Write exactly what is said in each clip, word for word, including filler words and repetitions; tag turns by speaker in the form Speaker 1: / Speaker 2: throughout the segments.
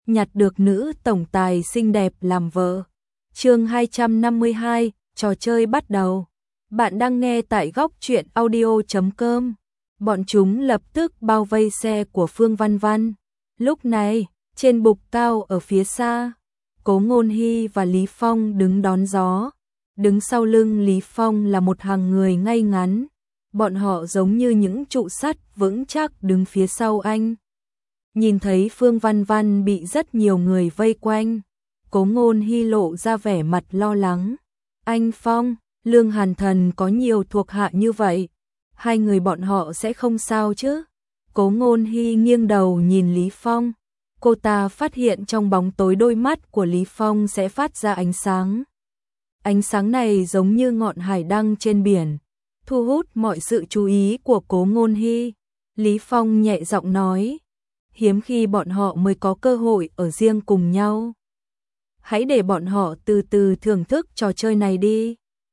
Speaker 1: nhặt được nữ tổng tài xinh đẹp làm vợ. Chương hai trăm năm mươi hai, trò chơi bắt đầu. Bạn đang nghe tại góc truyện audio chấm com. Bọn chúng lập tức bao vây xe của Phương Văn Văn. Lúc này, trên bục cao ở phía xa, Cố Ngôn Hy và Lý Phong đứng đón gió. Đứng sau lưng Lý Phong là một hàng người ngay ngắn. Bọn họ giống như những trụ sắt vững chắc đứng phía sau anh. Nhìn thấy Phương Văn Văn bị rất nhiều người vây quanh, Cố Ngôn Hy lộ ra vẻ mặt lo lắng. Anh Phong, Lương Hàn Thần có nhiều thuộc hạ như vậy, hai người bọn họ sẽ không sao chứ? Cố Ngôn Hy nghiêng đầu nhìn Lý Phong. Cô ta phát hiện trong bóng tối đôi mắt của Lý Phong sẽ phát ra ánh sáng. Ánh sáng này giống như ngọn hải đăng trên biển, thu hút mọi sự chú ý của Cố Ngôn Hy. Lý Phong nhẹ giọng nói, hiếm khi bọn họ mới có cơ hội ở riêng cùng nhau. Hãy để bọn họ từ từ thưởng thức trò chơi này đi.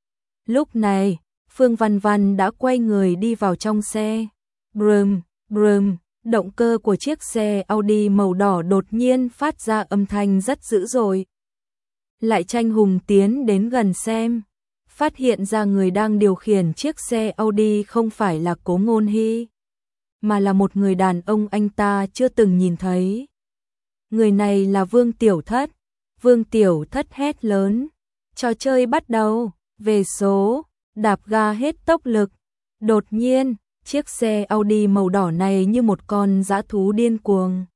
Speaker 1: Lúc này, Phương Văn Văn đã quay người đi vào trong xe. Brum, brum, động cơ của chiếc xe Audi màu đỏ đột nhiên phát ra âm thanh rất dữ dội. Lại Tranh Hùng tiến đến gần xem, phát hiện ra người đang điều khiển chiếc xe Audi không phải là Cố Ngôn Hy, mà là một người đàn ông anh ta chưa từng nhìn thấy. Người này là Vương Tiểu Thất. Vương Tiểu Thất hét lớn, trò chơi bắt đầu, về số, đạp ga hết tốc lực. Đột nhiên, chiếc xe Audi màu đỏ này như một con dã thú điên cuồng,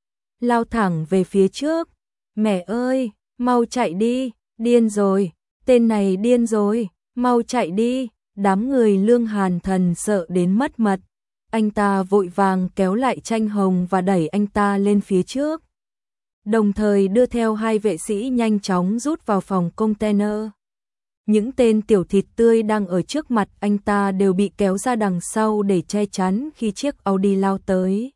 Speaker 1: lao thẳng về phía trước. Mẹ ơi, mau chạy đi, điên rồi, tên này điên rồi, mau chạy đi. Đám người Lương Hàn Thần sợ đến mất mật. Anh ta vội vàng kéo lại Tranh Hồng và đẩy anh ta lên phía trước, đồng thời đưa theo hai vệ sĩ nhanh chóng rút vào phòng container. Những tên tiểu thịt tươi đang ở trước mặt anh ta đều bị kéo ra đằng sau để che chắn khi chiếc Audi lao tới.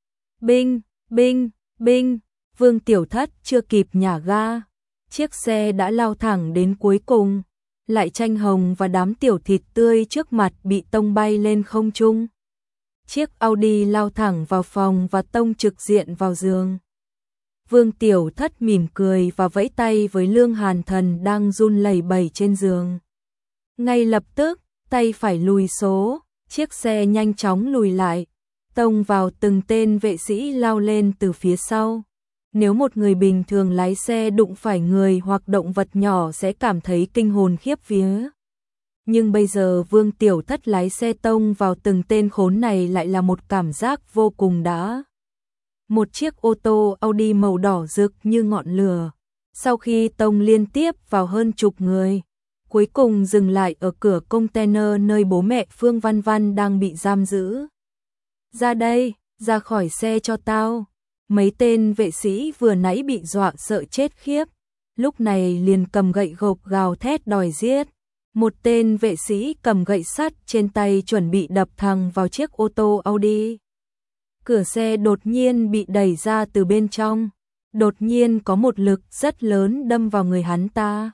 Speaker 1: Binh, binh, binh, Vương Tiểu Thất chưa kịp nhả ga, chiếc xe đã lao thẳng đến cuối cùng. Lại Tranh Hồng và đám tiểu thịt tươi trước mặt bị tông bay lên không trung. Chiếc Audi lao thẳng vào phòng và tông trực diện vào giường. Vương Tiểu Thất mỉm cười và vẫy tay với Lương Hàn Thần đang run lẩy bẩy trên giường. Ngay lập tức, tay phải lùi số, chiếc xe nhanh chóng lùi lại, tông vào từng tên vệ sĩ lao lên từ phía sau. Nếu một người bình thường lái xe đụng phải người hoặc động vật nhỏ sẽ cảm thấy kinh hồn khiếp vía. Nhưng bây giờ Vương Tiểu Thất lái xe tông vào từng tên khốn này lại là một cảm giác vô cùng đã. Một chiếc ô tô Audi màu đỏ rực như ngọn lửa, sau khi tông liên tiếp vào hơn chục người, cuối cùng dừng lại ở cửa container nơi bố mẹ Phương Văn Văn đang bị giam giữ. Ra đây, ra khỏi xe cho tao. Mấy tên vệ sĩ vừa nãy bị dọa sợ chết khiếp, lúc này liền cầm gậy gộc gào thét đòi giết. Một tên vệ sĩ cầm gậy sắt trên tay chuẩn bị đập thẳng vào chiếc ô tô Audi. Cửa xe đột nhiên bị đẩy ra từ bên trong, đột nhiên có một lực rất lớn đâm vào người hắn ta.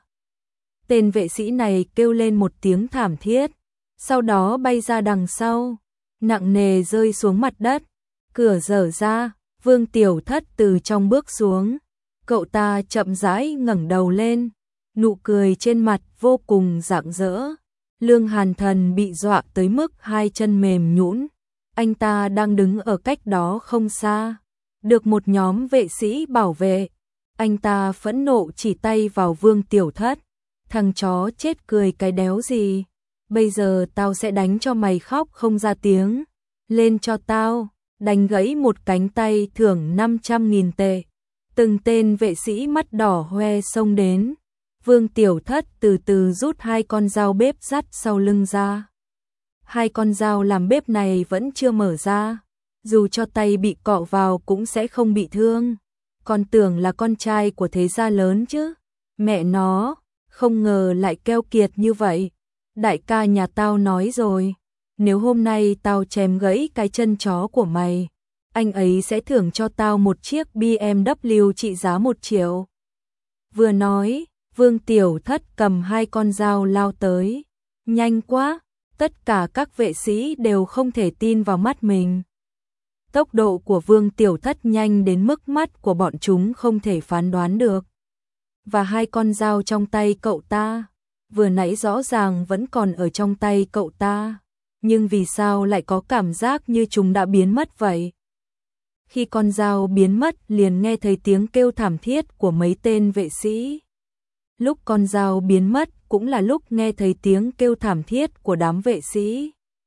Speaker 1: Tên vệ sĩ này kêu lên một tiếng thảm thiết, sau đó bay ra đằng sau, nặng nề rơi xuống mặt đất. Cửa dở ra, Vương Tiểu Thất từ trong bước xuống, cậu ta chậm rãi ngẩng đầu lên, nụ cười trên mặt vô cùng rạng rỡ. Lương Hàn Thần bị dọa tới mức hai chân mềm nhũn. Anh ta đang đứng ở cách đó không xa, được một nhóm vệ sĩ bảo vệ. Anh ta phẫn nộ chỉ tay vào Vương Tiểu Thất. Thằng chó chết cười cái đéo gì, bây giờ tao sẽ đánh cho mày khóc không ra tiếng. Lên cho tao, đánh gãy một cánh tay thưởng năm trăm nghìn tệ. Từng tên vệ sĩ mắt đỏ hoe xông đến. Vương Tiểu Thất từ từ rút hai con dao bếp dắt sau lưng ra. Hai con dao làm bếp này vẫn chưa mở ra, dù cho tay bị cọ vào cũng sẽ không bị thương. Còn tưởng là con trai của thế gia lớn chứ. Mẹ nó, không ngờ lại keo kiệt như vậy. Đại ca nhà tao nói rồi, nếu hôm nay tao chém gãy cái chân chó của mày, anh ấy sẽ thưởng cho tao một chiếc bê em vê trị giá một triệu. Vừa nói, Vương Tiểu Thất cầm hai con dao lao tới. Nhanh quá, tất cả các vệ sĩ đều không thể tin vào mắt mình. Tốc độ của Vương Tiểu Thất nhanh đến mức mắt của bọn chúng không thể phán đoán được. Và hai con dao trong tay cậu ta, vừa nãy rõ ràng vẫn còn ở trong tay cậu ta, nhưng vì sao lại có cảm giác như chúng đã biến mất vậy? Khi con dao biến mất liền nghe thấy tiếng kêu thảm thiết của mấy tên vệ sĩ. Lúc con dao biến mất cũng là lúc nghe thấy tiếng kêu thảm thiết của đám vệ sĩ.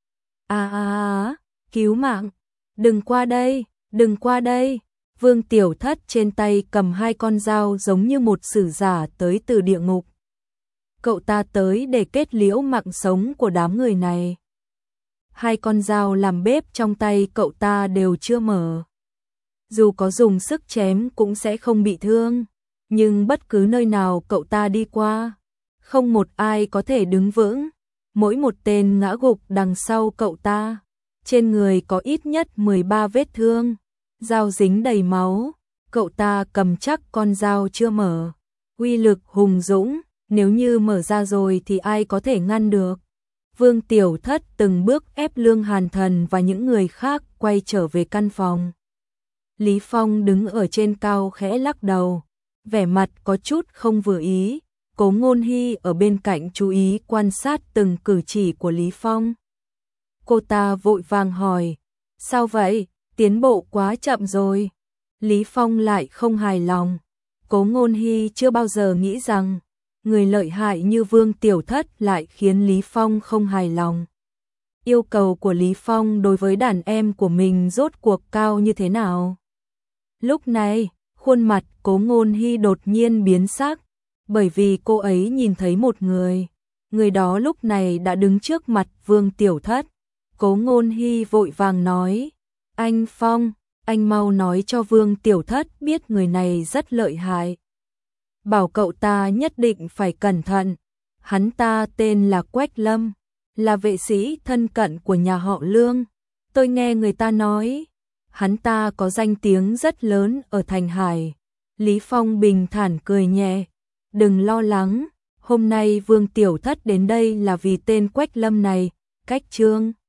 Speaker 1: À à à, cứu mạng, đừng qua đây, đừng qua đây. Vương Tiểu Thất trên tay cầm hai con dao giống như một sử giả tới từ địa ngục. Cậu ta tới để kết liễu mạng sống của đám người này. Hai con dao làm bếp trong tay cậu ta đều chưa mở. Dù có dùng sức chém cũng sẽ không bị thương, nhưng bất cứ nơi nào cậu ta đi qua, không một ai có thể đứng vững. Mỗi một tên ngã gục đằng sau cậu ta, trên người có ít nhất mười ba vết thương, dao dính đầy máu. Cậu ta cầm chắc con dao chưa mở, uy lực hùng dũng, nếu như mở ra rồi thì ai có thể ngăn được. Vương Tiểu Thất từng bước ép Lương Hàn Thần và những người khác quay trở về căn phòng. Lý Phong đứng ở trên cao khẽ lắc đầu, vẻ mặt có chút không vừa ý. Cố Ngôn Hy ở bên cạnh chú ý quan sát từng cử chỉ của Lý Phong. Cô ta vội vàng hỏi, sao vậy, tiến bộ quá chậm rồi. Lý Phong lại không hài lòng. Cố Ngôn Hy chưa bao giờ nghĩ rằng người lợi hại như Vương Tiểu Thất lại khiến Lý Phong không hài lòng. Yêu cầu của Lý Phong đối với đàn em của mình rốt cuộc cao như thế nào? Lúc này, khuôn mặt Cố Ngôn Hy đột nhiên biến sắc, bởi vì cô ấy nhìn thấy một người. Người đó lúc này đã đứng trước mặt Vương Tiểu Thất. Cố Ngôn Hy vội vàng nói, anh Phong, anh mau nói cho Vương Tiểu Thất biết người này rất lợi hại. Bảo cậu ta nhất định phải cẩn thận. Hắn ta tên là Quách Lâm, là vệ sĩ thân cận của nhà họ Lương. Tôi nghe người ta nói, hắn ta có danh tiếng rất lớn ở Thành Hải. Lý Phong bình thản cười nhẹ, đừng lo lắng, hôm nay Vương Tiểu Thất đến đây là vì tên Quách Lâm này. Cách chương